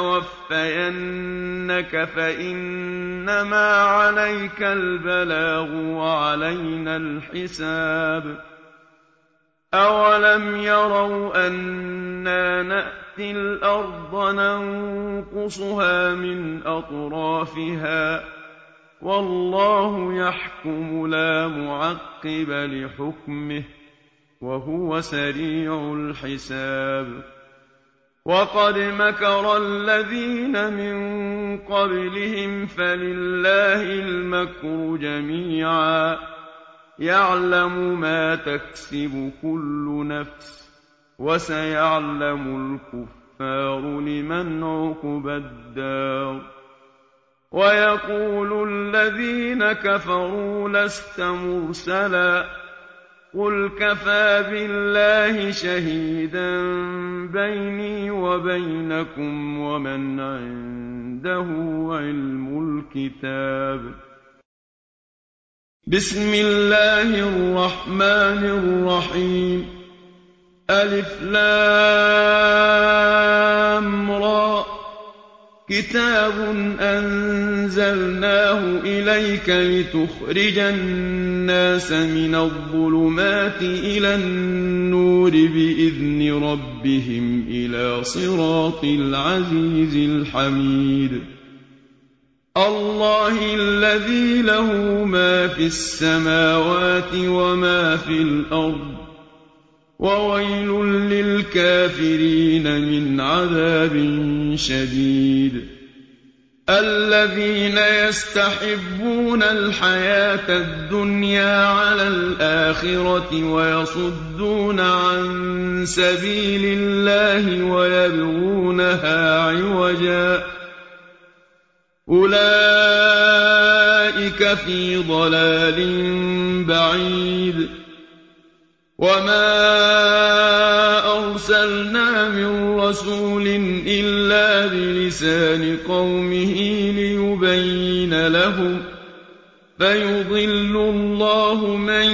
نتوفينك فإنما عليك البلاغ وعلينا الحساب أولم يروا أنا نأتي الأرض ننقصها من أطرافها والله يحكم لا معقب لحكمه وهو سريع الحساب وقد مكر الذين من قبلهم فلله المكر جميعا يعلم ما تكسب كل نفس وسيعلم الكفار لمن عقبى الدار ويقول الذين كفروا لست مرسلا قل كفى بالله شهيدا بيني وبينكم ومن عنده علم الكتاب بسم الله الرحمن الرحيم ألف لام را كتاب أنزلناه إليك لتخرج الناس من الظلمات إلى النور بإذن ربهم إلى صراط العزيز الحميد الله الذي له ما في السماوات وما في الأرض وويل للكافرين من عذاب شديد الذين يستحبون الحياة الدنيا على الآخرة ويصدون عن سبيل الله ويبغونها عوجا أولئك في ضلال بعيد وما أرسلنا من رسول إلا بلسان قومه ليبين لهم فيضل الله من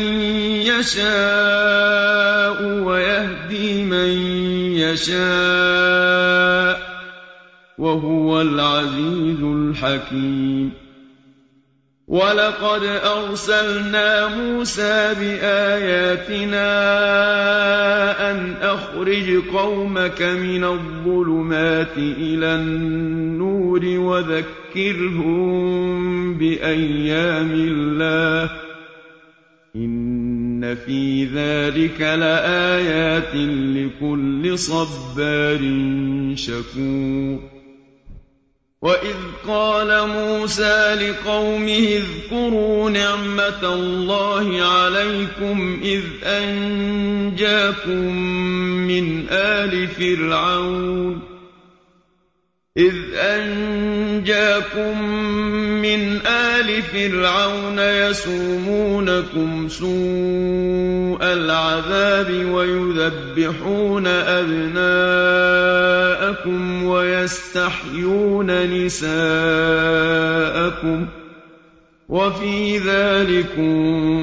يشاء ويهدي من يشاء وهو العزيز الحكيم ولقد أرسلنا موسى بآياتنا أن أخرج قومك من الظلمات إلى النور وذكرهم بأيام الله إن إِنَّ فِي ذَٰلِكَ لَآيَاتٍ لِّكُلِّ صَبَّارٍ شَكُورٍ وَإِذْ قَالَ مُوسَىٰ لِقَوْمِهِ اذْكُرُوا نِعْمَةَ اللَّهِ عَلَيْكُمْ إِذْ أَنجَاكُم مِّنْ آلِ فِرْعَوْنَ يَسُومُونَكُمْ سُوءَ الْعَذَابِ وَيُذَبِّحُونَ أَبْنَاءَكُمْ وَيَسْتَحْيُونَ نِسَاءَكُمْ ۚ وَفِي ذَٰلِكُم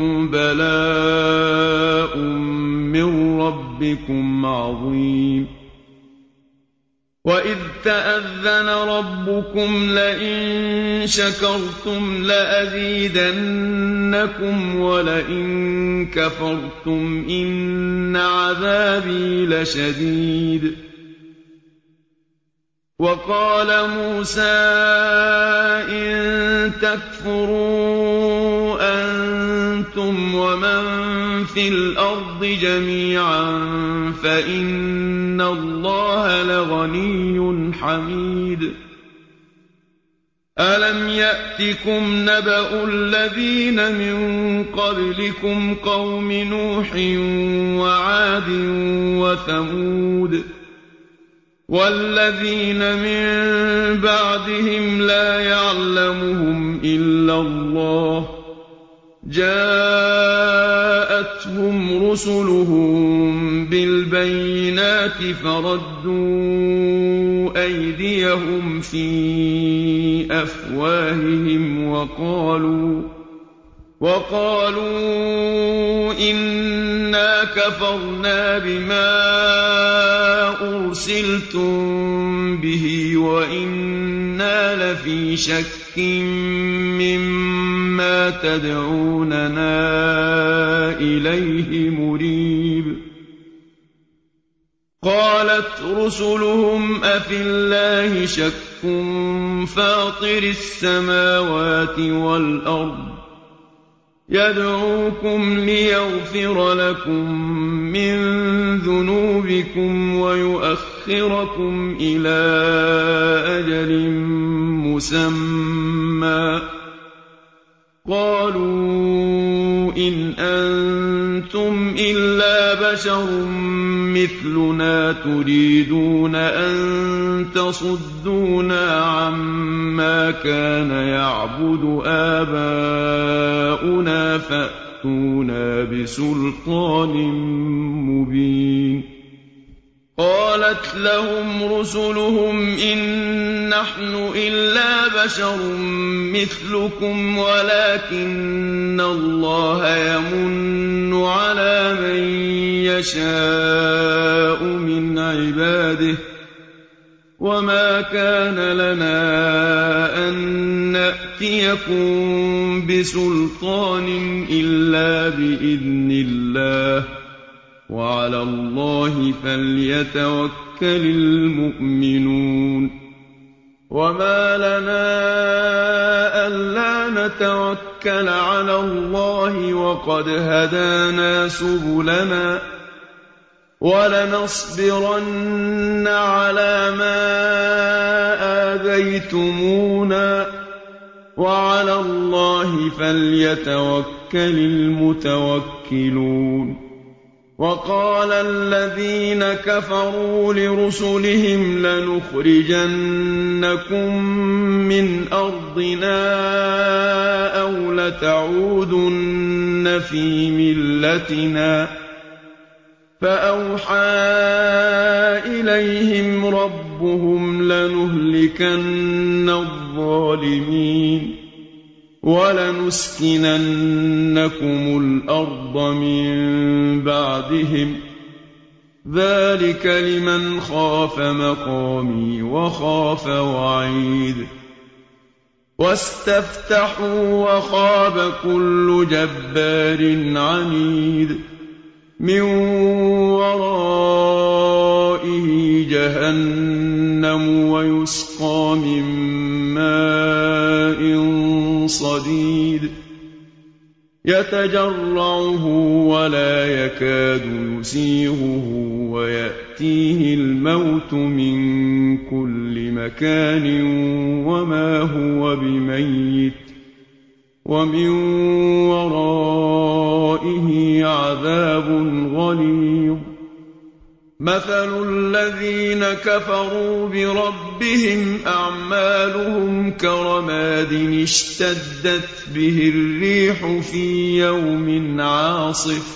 بَلَاءٌ مِّن رَّبِّكُمْ عَظِيمٌ وَإِذْ تَأَذَّنَ رَبُّكُمْ لَئِن شَكَرْتُمْ لَأَزِيدَنَّكُمْ وَلَئِن كَفَرْتُمْ إِنَّ عَذَابِي لَشَدِيدٌ وَقَالَ مُوسَىٰ إِن تَكْفُرُوا أَنتُمْ وَمَن فِي الْأَرْضِ جَمِيعًا فَإِنَّ اللَّهَ لَغَنِيٌّ حَمِيدٌ أَلَمْ يَأْتِكُمْ نَبَأُ الَّذِينَ مِن قَبْلِكُمْ قَوْمِ نُوحٍ وَعَادٍ وَثَمُودَ وَالَّذِينَ مِن بَعْدِهِمْ لَا يَعْلَمُهُمْ إِلَّا اللَّهُ جَاءَتْهُمْ رُسُلُهُم بِالْبَيِّنَاتِ فَرَدُّوا أَيْدِيَهُمْ فِي أَفْوَاهِهِمْ وَقَالُوا إِنَّا كَفَرْنَا بِمَا أُرْسِلْتُم بِهِ وَإِنَّا لَفِي شَكٍّ مِّمَّا تَدْعُونَنَا إِلَيْهِ مُرِيبٍ قَالَتْ رُسُلُهُمْ أَفِي اللَّهِ شَكٌّ فَاطِرِ السَّمَاوَاتِ وَالْأَرْضِ يَدْعُوكُمْ لِيَغْفِرَ لَكُم مِّن ذُنُوبِكُمْ وَيُؤَخِّرَكُمْ إِلَىٰ أَجَلٍ مُّسَمًّى ۚ قَالُوا إِنْ أَنتُمْ إِلَّا بَشَرٌ مِّثْلُنَا تُرِيدُونَ أَن تَصُدُّونَا عَمَّا كَانَ يَعْبُدُ آبَاؤُنَا فَأْتُونَا بِسُلْطَانٍ مُّبِينٍ قَالَتْ لَهُمْ رُسُلُهُمْ إِن نَّحْنُ إِلَّا بَشَرٌ مِّثْلُكُمْ وَلَٰكِنَّ اللَّهَ يَمُنُّ عَلَىٰ مَن يَشَاءُ مِنْ عِبَادِهِ ۖ وَمَا كَانَ لَنَا أَن نَّأْتِيَكُم بِسُلْطَانٍ إِلَّا بِإِذْنِ اللَّهِ ۚ وَعَلَى اللَّهِ فَلْيَتَوَكَّلِ الْمُؤْمِنُونَ وَمَا لَنَا أَلَّا نَتَوَكَّلَ عَلَى اللَّهِ وَقَدْ هَدَانَا سُبُلَنَا ۚ وَلَنَصْبِرَنَّ عَلَىٰ مَا آذَيْتُمُونَا ۚ وَعَلَى اللَّهِ فَلْيَتَوَكَّلِ الْمُتَوَكِّلُونَ وَقَالَ الَّذِينَ كَفَرُوا لِرُسُلِهِمْ لَنُخْرِجَنَّكُم مِّنْ أَرْضِنَا أَوْ لَتَعُودُنَّ فِي مِلَّتِنَا ۖ فَأَوْحَىٰ إِلَيْهِمْ رَبُّهُمْ لَنُهْلِكَنَّ الظَّالِمِينَ وَلَنُسْكِنَنَّكُمُ الْأَرْضَ مِن بَعْدِهِمْ ۚ ذَٰلِكَ لِمَنْ خَافَ مَقَامِي وَخَافَ وَعِيدِ وَاسْتَفْتَحُوا وَخَابَ كُلُّ جَبَّارٍ عَنِيدٍ مِّن وَرَائِهِ جَهَنَّمُ وَيُسْقَىٰ مِن مَّاءٍ صَدِيدٍ يتجرعه ولا يكاد يسيغه ويأتيه الموت من كل مكان وما هو بميت ومن ورائه عذاب غليظ مثل الذين كفروا بربهم أعمالهم كرماد اشتدت به الريح في يوم عاصف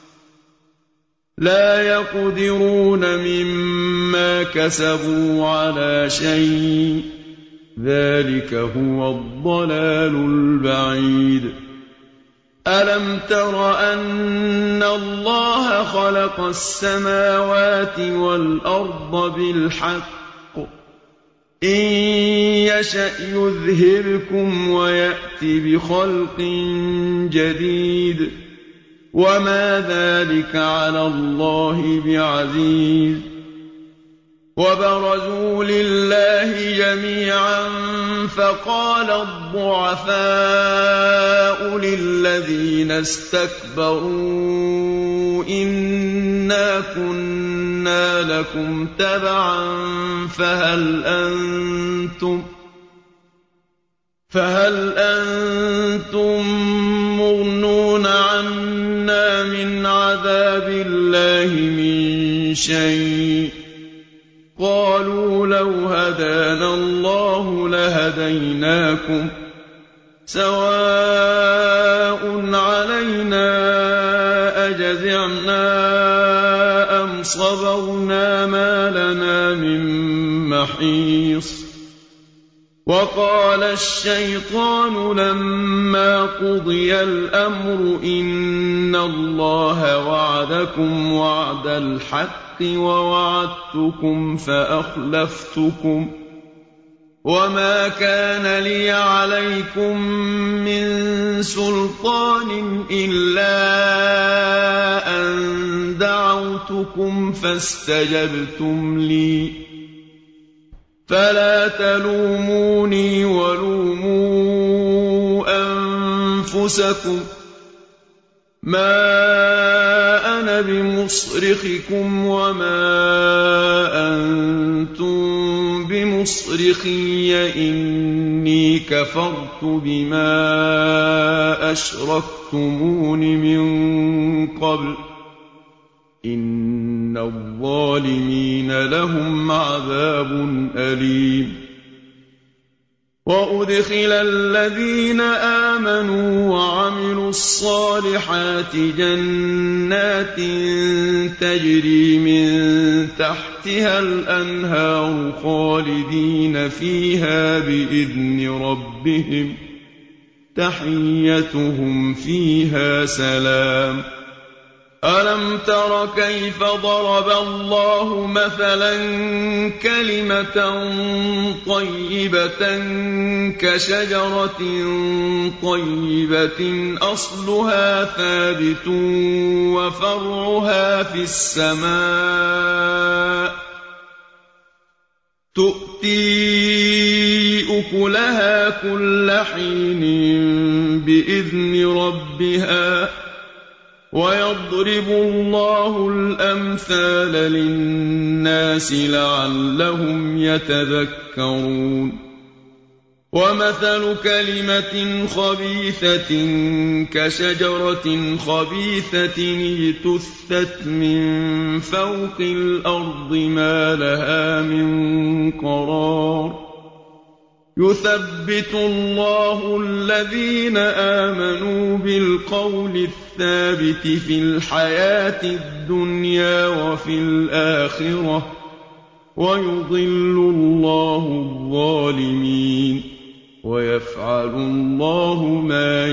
لا يقدرون مما كسبوا على شيء ذلك هو الضلال البعيد ألم تر أن الله خلق السماوات والأرض بالحق إن يشأ يذهبكم ويأت بخلق جديد وما ذلك على الله بعزيز وبرزوا لله جميعا فقال الضعفاء للذين استكبروا إنا كنا لكم تبعا فهل أنتم مغنون عنا من عذاب الله من شيء قالوا لو هدانا الله لهديناكم سواء علينا أجزعنا أم صبرنا ما لنا من محيص وقال الشيطان لما قضي الأمر إن الله وعدكم وعد الحق ووعدتكم فأخلفتكم وما كان لي عليكم من سلطان إلا أن دعوتكم فاستجبتم لي فلا تلوموني ولوموا أنفسكم ما أنا بمصرخكم وما أنتم بمصرخي إني كفرت بما أشركتمون من قبل إن الظالمين لهم عذاب أليم وأدخل الذين آمنوا وعملوا الصالحات جنات تجري من تحتها الأنهار خالدين فيها بإذن ربهم تحيتهم فيها سلام ألم تر كيف ضرب الله مثلا كلمة طيبة كشجرة طيبة أصلها ثابت وفرعها في السماء تؤتي أكلها كل حين بإذن ربها ويضرب الله الأمثال للناس لعلهم يتذكرون ومثل كلمة خبيثة كشجرة خبيثة اجتثت من فوق الأرض ما لها من قرار يثبت الله الذين آمنوا بالقول الثابت في الحياة الدنيا وفي الآخرة ويضل الله الظالمين ويفعل الله ما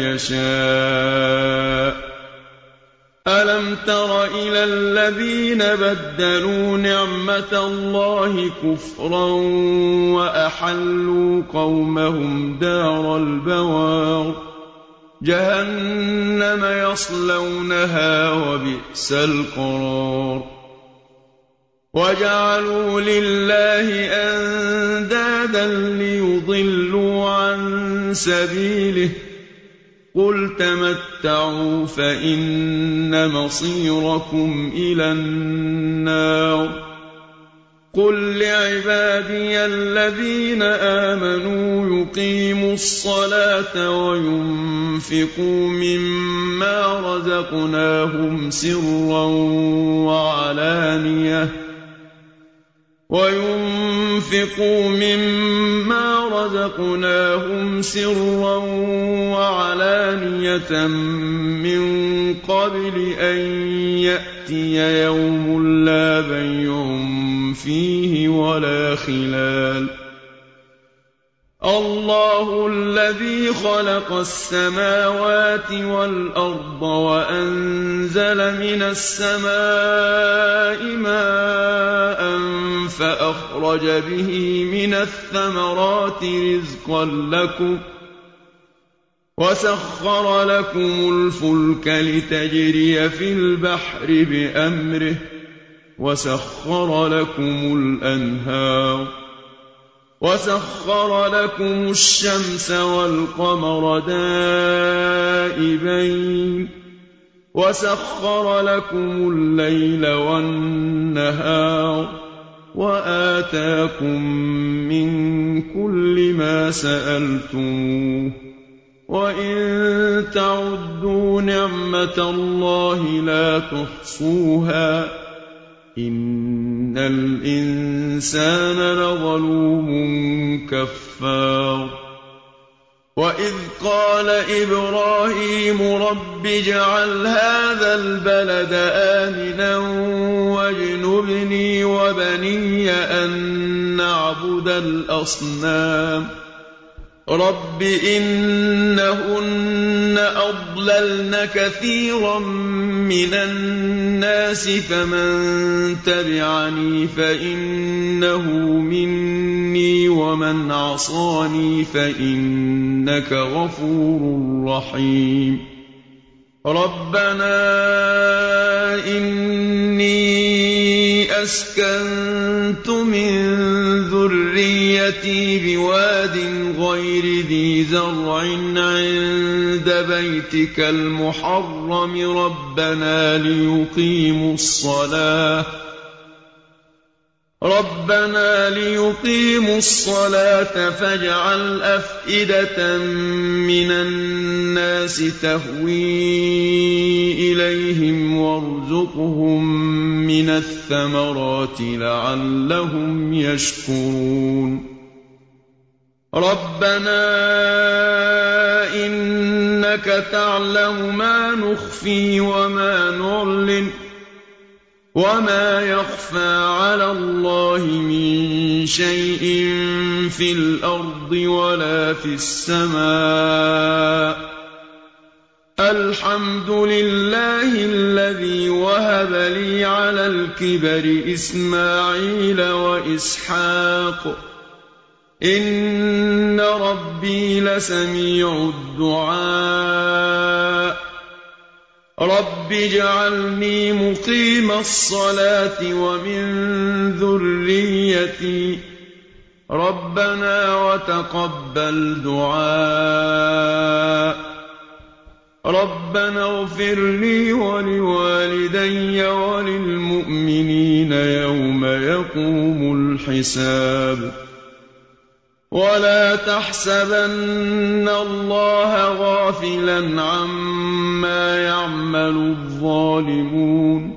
يشاء ألم تر إلى الذين بدلوا نعمة الله كفرا وأحلوا قومهم دار البوار جهنم يصلونها وبئس القرار وجعلوا لله أندادا ليضلوا عن سبيله قُلْ تَمَتَّعُوا فَإِنَّ مَصِيرَكُمْ إِلَى النَّارِ قُل لِّعِبَادِيَ الَّذِينَ آمَنُوا يُقِيمُوا الصَّلَاةَ وَيُنفِقُوا مِمَّا رَزَقْنَاهُمْ سِرًّا وَعَلَانِيَةً مِّن قَبْلِ أَن يَأْتِيَ يَوْمٌ لَّا بَيْعٌ فِيهِ وَلَا خِلَالٌ اللَّهُ الَّذِي خَلَقَ السَّمَاوَاتِ وَالْأَرْضَ وَأَنزَلَ مِنَ السَّمَاءِ مَاءً فَأَخْرَجَ بِهِ مِنَ الثَّمَرَاتِ رِزْقًا لَّكُمْ وَسَخَّرَ لَكُمُ الْفُلْكَ لِتَجْرِيَ فِي الْبَحْرِ بِأَمْرِهِ وَسَخَّرَ لَكُمُ الْأَنْهَارَ وَسَخَّرَ لَكُمُ الشَّمْسَ وَالْقَمَرَ دَائِبَيْنِ وَسَخَّرَ لَكُمُ اللَّيْلَ وَالنَّهَارَ وَآتَاكُم مِّن كُلِّ مَا سَأَلْتُمُوهُ وَإِن تَعُدُّوا نِعْمَةَ اللَّهِ لَا تُحْصُوهَا إِنَّ الْإِنسَانَ لَظَلُومٌ كَفَّارٌ وَإِذْ قَالَ إِبْرَاهِيمُ رَبِّ اجْعَلْ هَٰذَا الْبَلَدَ آمِنًا وَاجْنُبْنِي وَبَنِيَّ أَن نَّعْبُدَ الْأَصْنَامَ رَبِّ إِنَّهُنَّ أَضْلَلْنَ كَثِيرًا مِّنَ النَّاسِ فَمَن تَبِعَنِي فَإِنَّهُ مِنِّي وَمَنْ عَصَانِي فَإِنَّكَ غَفُورٌ رَّحِيمٌ رَبَّنَا إِنِّي أَسْكَنتُ مِن ذُرِّيَّتِي بِوَادٍ غَيْرِ ذِي زَرْعٍ عِندَ بَيْتِكَ الْمُحَرَّمِ رَبَّنَا لِيُقِيمُوا الصَّلَاةَ فَاجْعَلْ أَفْئِدَةً مِّنَ النَّاسِ تَهْوِي إِلَيْهِمْ وَارْزُقْهُم مِّنَ الثَّمَرَاتِ لَعَلَّهُمْ يَشْكُرُونَ رَبَّنَا إِنَّكَ تَعْلَمُ مَا نُخْفِي وَمَا نُعْلِنُ وَمَا يَخْفَىٰ عَلَى اللَّهِ مِن شَيْءٍ فِي الْأَرْضِ وَلَا فِي السَّمَاءِ الْحَمْدُ لِلَّهِ الَّذِي وَهَبَ لِي عَلَى الْكِبَرِ إِسْمَاعِيلَ وَإِسْحَاقَ إِنَّ رَبِّي لَسَمِيعُ الدُّعَاءِ رَبِّ اجْعَلْنِي مُقِيمَ الصَّلَاةِ وَمِن ذُرِّيَّتِي رَبَّنَا وَتَقَبَّلْ دُعَاءِ رَبَّنَا اغْفِرْ لِي وَلِوَالِدَيَّ وَلِلْمُؤْمِنِينَ يَوْمَ يَقُومُ الْحِسَابُ وَلَا تَحْسَبَنَّ اللَّهَ غَافِلًا عَمَّا يَعْمَلُ الظَّالِمُونَ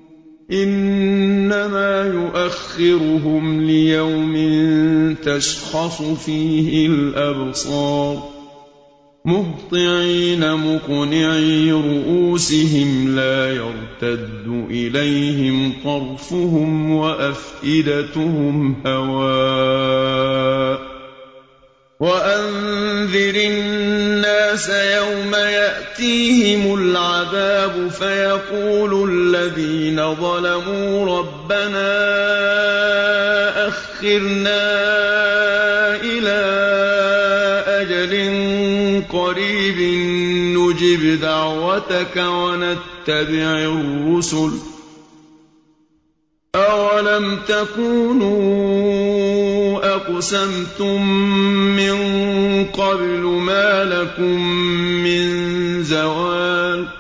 إِنَّمَا يُؤَخِّرُهُمْ لِيَوْمٍ تَشْخَصُ فِيهِ الْأَبْصَارُ مُهْطِعِينَ مُقْنِعِي رُءُوسِهِمْ لَا يَرْتَدُّ إِلَيْهِمْ طَرْفُهُمْ وَأَفْئِدَتُهُمْ هَوَاءٌ وَأَنذِرِ النَّاسَ يَوْمَ يَأْتِيهِمُ الْعَذَابُ فَيَقُولُ الَّذِينَ ظَلَمُوا رَبَّنَا أَخِّرْنَا إِلَىٰ أَجَلٍ قَرِيبٍ نُّجِبْ دَعْوَتَكَ وَنَتَّبِعِ الرُّسُلَ ۗ أَوَلَمْ تَكُونُوا أَقْسَمْتُم مِّن قَبْلُ مَا لَكُم مِّن زوال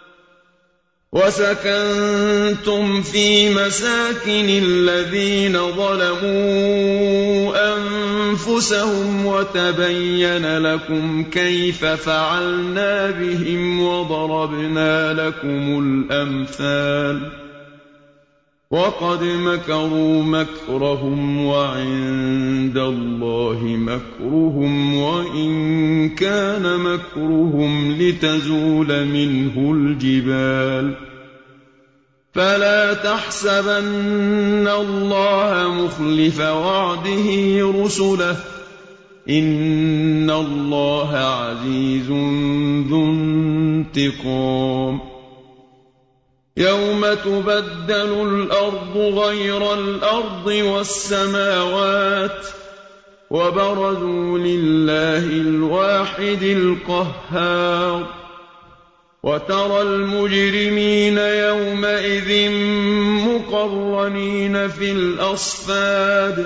وسكنتم في مساكن الذين ظلموا أنفسهم وتبين لكم كيف فعلنا بهم وضربنا لكم الأمثال وقد مكروا مكرهم وعند الله مكرهم وإن كان مكرهم لتزول منه الجبال فلا تحسبن الله مخلف وعده رسله إن الله عزيز ذو انتقام يوم تبدل الأرض غير الأرض والسماوات وبرزوا لله الواحد القهار وترى المجرمين يومئذ مقرنين في الأصفاد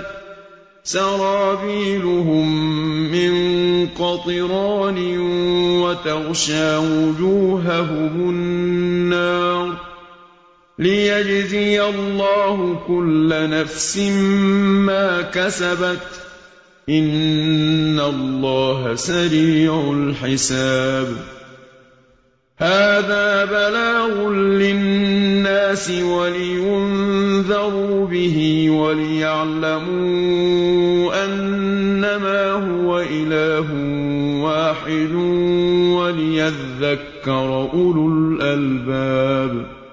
سرابيلهم من قطران وتغشى وجوههم النار ليجزي الله كل نفس ما كسبت إن الله سريع الحساب هذا بلاغ للناس ولينذروا به وليعلموا أنما هو إله واحد وليذكر أولو الألباب